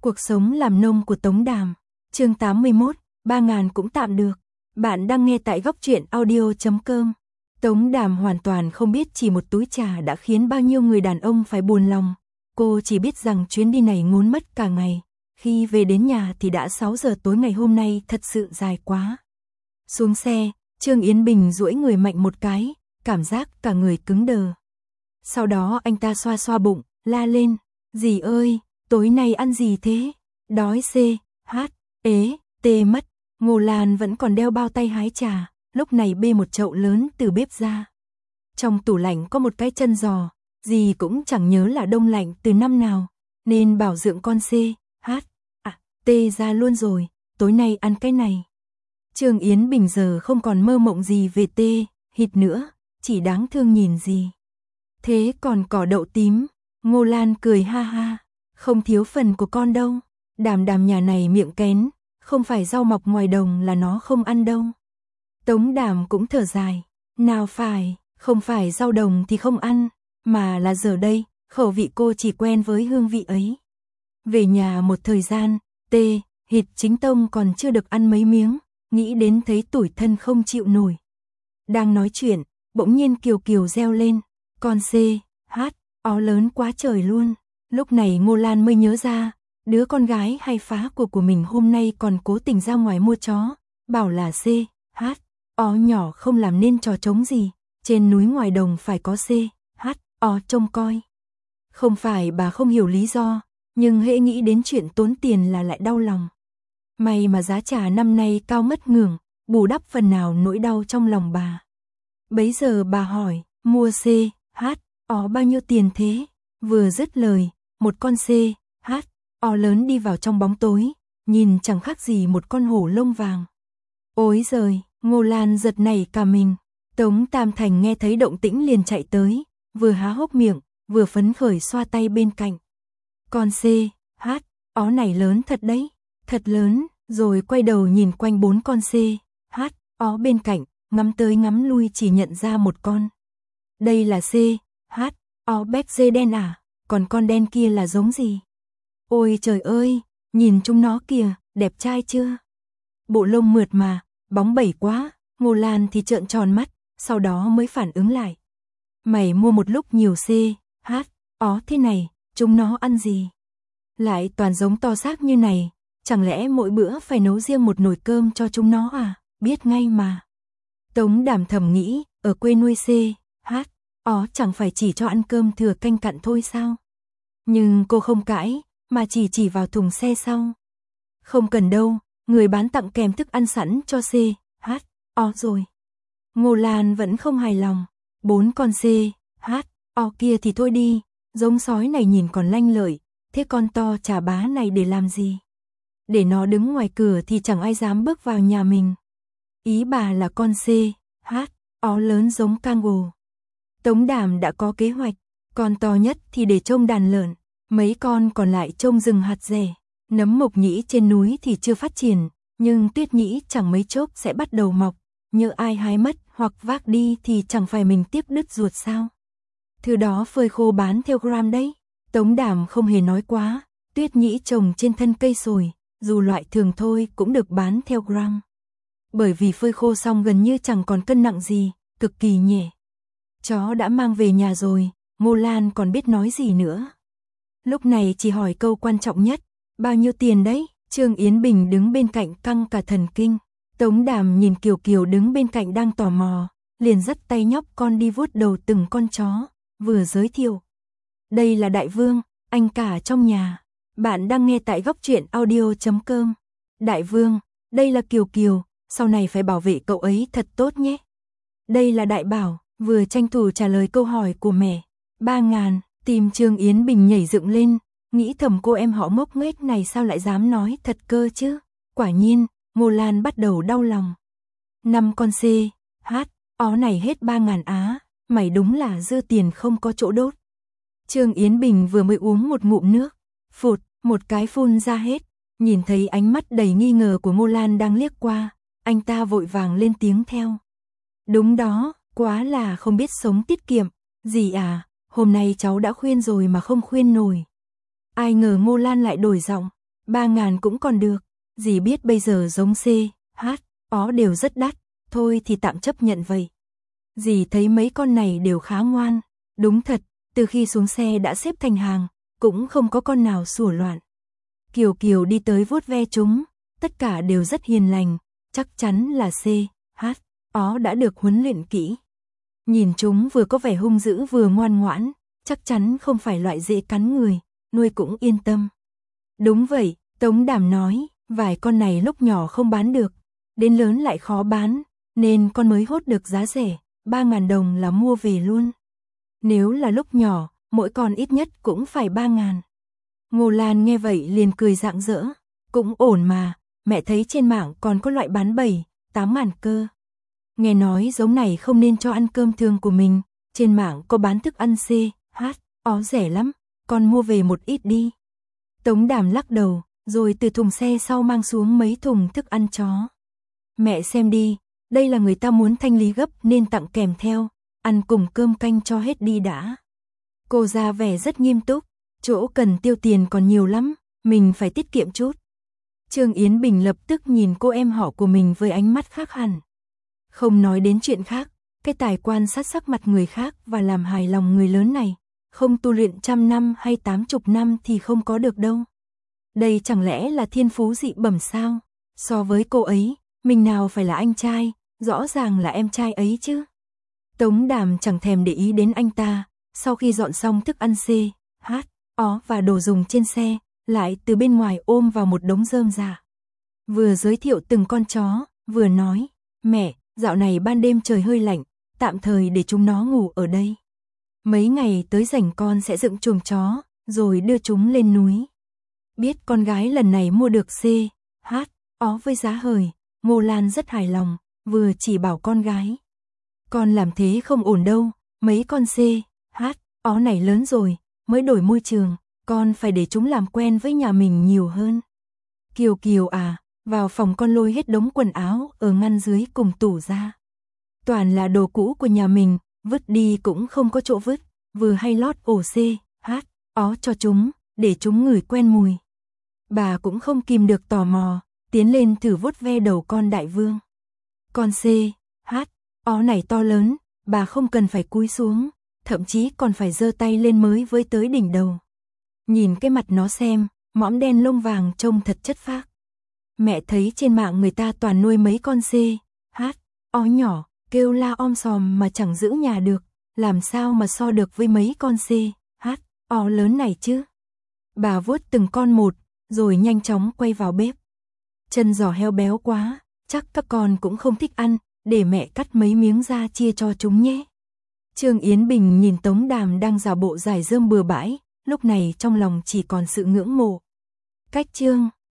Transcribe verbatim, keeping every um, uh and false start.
Cuộc sống làm nông của Tống Đàm. Chương tám mươi mốt, ba ngàn cũng tạm được. Bạn đang nghe tại góc truyện audio chấm com. Tống Đàm hoàn toàn không biết chỉ một túi trà đã khiến bao nhiêu người đàn ông phải buồn lòng. Cô chỉ biết rằng chuyến đi này ngốn mất cả ngày. Khi về đến nhà thì đã sáu giờ tối ngày hôm nay, thật sự dài quá. Xuống xe, Trương Yến Bình duỗi người mạnh một cái, cảm giác cả người cứng đờ. Sau đó anh ta xoa xoa bụng, la lên, dì ơi, tối nay ăn gì thế? Đói c, h, ế, tê mất. Ngô Lan vẫn còn đeo bao tay hái trà, lúc này bê một chậu lớn từ bếp ra. Trong tủ lạnh có một cái chân giò, dì cũng chẳng nhớ là đông lạnh từ năm nào, nên bảo dưỡng con c, h, à, tê ra luôn rồi, tối nay ăn cái này. Trương Yến Bình giờ không còn mơ mộng gì về tê, hít nữa, chỉ đáng thương nhìn gì. Thế còn cỏ đậu tím, Ngô Lan cười ha ha, không thiếu phần của con đâu. Đàm Đàm nhà này miệng kén, không phải rau mọc ngoài đồng là nó không ăn đâu. Tống Đàm cũng thở dài, nào phải, không phải rau đồng thì không ăn, mà là giờ đây, khẩu vị cô chỉ quen với hương vị ấy. Về nhà một thời gian, tê, hít chính tông còn chưa được ăn mấy miếng, nghĩ đến thấy tủi thân không chịu nổi. Đang nói chuyện, bỗng nhiên Kiều Kiều reo lên, con c, h, ó lớn quá trời luôn. Lúc này Ngô Lan mới nhớ ra, đứa con gái hay phá của của mình hôm nay còn cố tình ra ngoài mua chó, bảo là c, h, ó nhỏ không làm nên trò trống gì, trên núi ngoài đồng phải có c, h, ó trông coi. Không phải bà không hiểu lý do, nhưng hễ nghĩ đến chuyện tốn tiền là lại đau lòng. May mà giá trà năm nay cao mất ngưỡng, bù đắp phần nào nỗi đau trong lòng bà. Bấy giờ bà hỏi, mua c, h, ó bao nhiêu tiền thế? Vừa dứt lời, một con c, h, ó lớn đi vào trong bóng tối, nhìn chẳng khác gì một con hổ lông vàng. Ôi giời, Ngô Lan giật nảy cả mình. Tống Tam Thành nghe thấy động tĩnh liền chạy tới, vừa há hốc miệng, vừa phấn khởi xoa tay bên cạnh. Con c, h, ó này lớn thật đấy, thật lớn, rồi quay đầu nhìn quanh bốn con c, h, ó bên cạnh, ngắm tới ngắm lui chỉ nhận ra một con. Đây là c, h, ó béc dê đen à, còn con đen kia là giống gì? Ôi trời ơi, nhìn chúng nó kìa, đẹp trai chưa? Bộ lông mượt mà, bóng bẩy quá. Ngô Lan thì trợn tròn mắt, sau đó mới phản ứng lại. Mày mua một lúc nhiều c, h, ó thế này, chúng nó ăn gì? Lại toàn giống to xác như này, chẳng lẽ mỗi bữa phải nấu riêng một nồi cơm cho chúng nó à? Biết ngay mà. Tống Đàm thầm nghĩ, ở quê nuôi c, h, ó chẳng phải chỉ cho ăn cơm thừa canh cặn thôi sao? Nhưng cô không cãi, mà chỉ chỉ vào thùng xe sau. Không cần đâu, người bán tặng kèm thức ăn sẵn cho c, h, ó rồi. Ngô Lan vẫn không hài lòng. Bốn con c, h, ó kia thì thôi đi, giống sói này nhìn còn lanh lợi, thế con to chà bá này để làm gì? Để nó đứng ngoài cửa thì chẳng ai dám bước vào nhà mình. Ý bà là con c, h, ó lớn giống kangaroo. Tống Đàm đã có kế hoạch, con to nhất thì để trông đàn lợn, mấy con còn lại trông rừng hạt rẻ. Nấm mộc nhĩ trên núi thì chưa phát triển, nhưng tuyết nhĩ chẳng mấy chốc sẽ bắt đầu mọc, nhỡ ai hái mất hoặc vác đi thì chẳng phải mình tiếc đứt ruột sao? Thứ đó phơi khô bán theo gram đấy. Tống Đàm không hề nói quá, tuyết nhĩ trồng trên thân cây sồi, dù loại thường thôi cũng được bán theo gram. Bởi vì phơi khô xong gần như chẳng còn cân nặng gì, cực kỳ nhẹ. Chó đã mang về nhà rồi, Ngô Lan còn biết nói gì nữa. Lúc này chỉ hỏi câu quan trọng nhất, bao nhiêu tiền đấy? Trương Yến Bình đứng bên cạnh căng cả thần kinh. Tống Đàm nhìn Kiều Kiều đứng bên cạnh đang tò mò, liền dắt tay nhóc con đi vuốt đầu từng con chó, vừa giới thiệu. Đây là Đại Vương, anh cả trong nhà. Bạn đang nghe tại góc truyện audio chấm com. Đại Vương, đây là Kiều Kiều, sau này phải bảo vệ cậu ấy thật tốt nhé. Đây là Đại Bảo, vừa tranh thủ trả lời câu hỏi của mẹ. Ba ngàn, tim Trương Yến Bình nhảy dựng lên, nghĩ thầm cô em họ ngốc nghếch này sao lại dám nói thật cơ chứ. Quả nhiên, Ngô Lan bắt đầu đau lòng. Năm con c, h, ó này hết ba ngàn á, mày đúng là dư tiền không có chỗ đốt. Trương Yến Bình vừa mới uống một ngụm nước, phụt, một cái phun ra hết. Nhìn thấy ánh mắt đầy nghi ngờ của Ngô Lan đang liếc qua, anh ta vội vàng lên tiếng theo. Đúng đó, quá là không biết sống tiết kiệm. Dì à, hôm nay cháu đã khuyên rồi mà không khuyên nổi. Ai ngờ Ngô Lan lại đổi giọng. ba ngàn cũng còn được, dì biết bây giờ giống C, H, ó đều rất đắt, thôi thì tạm chấp nhận vậy. Dì thấy mấy con này đều khá ngoan, đúng thật, từ khi xuống xe đã xếp thành hàng, cũng không có con nào sủa loạn. Kiều Kiều đi tới vuốt ve chúng, tất cả đều rất hiền lành, chắc chắn là C, H, ó đã được huấn luyện kỹ. Nhìn chúng vừa có vẻ hung dữ vừa ngoan ngoãn, chắc chắn không phải loại dễ cắn người, nuôi cũng yên tâm. Đúng vậy, Tống Đàm nói, vài con này lúc nhỏ không bán được, đến lớn lại khó bán, nên con mới hốt được giá rẻ, ba ngàn đồng là mua về luôn. Nếu là lúc nhỏ, mỗi con ít nhất cũng phải ba ngàn. Ngô Lan nghe vậy liền cười rạng rỡ, cũng ổn mà, mẹ thấy trên mạng còn có loại bán bảy, tám ngàn cơ. Nghe nói giống này không nên cho ăn cơm thường của mình, trên mạng có bán thức ăn C, H, ó rẻ lắm, con mua về một ít đi. Tống Đàm lắc đầu, rồi từ thùng xe sau mang xuống mấy thùng thức ăn chó. Mẹ xem đi, đây là người ta muốn thanh lý gấp nên tặng kèm theo, ăn cùng cơm canh cho hết đi đã. Cô ra vẻ rất nghiêm túc, chỗ cần tiêu tiền còn nhiều lắm, mình phải tiết kiệm chút. Trương Yến Bình lập tức nhìn cô em họ của mình với ánh mắt khác hẳn. Không nói đến chuyện khác, cái tài quan sát sắc mặt người khác và làm hài lòng người lớn này, không tu luyện trăm năm hay tám chục năm thì không có được đâu. Đây chẳng lẽ là thiên phú dị bẩm sao? So với cô ấy, mình nào phải là anh trai, rõ ràng là em trai ấy chứ. Tống Đàm chẳng thèm để ý đến anh ta, sau khi dọn xong thức ăn C, H, ó và đồ dùng trên xe, lại từ bên ngoài ôm vào một đống rơm rạ. Vừa giới thiệu từng con chó, vừa nói, mẹ, dạo này ban đêm trời hơi lạnh, tạm thời để chúng nó ngủ ở đây. Mấy ngày tới rảnh con sẽ dựng chuồng chó, rồi đưa chúng lên núi. Biết con gái lần này mua được C, H, ó với giá hời, Ngô Lan rất hài lòng, vừa chỉ bảo con gái. Con làm thế không ổn đâu, mấy con C, H, ó này lớn rồi, mới đổi môi trường, con phải để chúng làm quen với nhà mình nhiều hơn. Kiều Kiều à, vào phòng con lôi hết đống quần áo ở ngăn dưới cùng tủ ra. Toàn là đồ cũ của nhà mình, vứt đi cũng không có chỗ vứt, vừa hay lót ổ C, H, ó cho chúng, để chúng ngửi quen mùi. Bà cũng không kìm được tò mò, tiến lên thử vuốt ve đầu con đại vương. Con C, H, ó này to lớn, bà không cần phải cúi xuống, thậm chí còn phải giơ tay lên mới với tới đỉnh đầu. Nhìn cái mặt nó xem, mõm đen lông vàng trông thật chất phác. Mẹ thấy trên mạng người ta toàn nuôi mấy con C, H, ó nhỏ, kêu la om sòm mà chẳng giữ nhà được, làm sao mà so được với mấy con C, H, ó lớn này chứ. Bà vuốt từng con một, rồi nhanh chóng quay vào bếp. Chân giò heo béo quá, chắc các con cũng không thích ăn, để mẹ cắt mấy miếng ra chia cho chúng nhé. Trương Yến Bình nhìn Tống Đàm đang giả bộ giải rơm bừa bãi, lúc này trong lòng chỉ còn sự ngưỡng mộ. Cách chương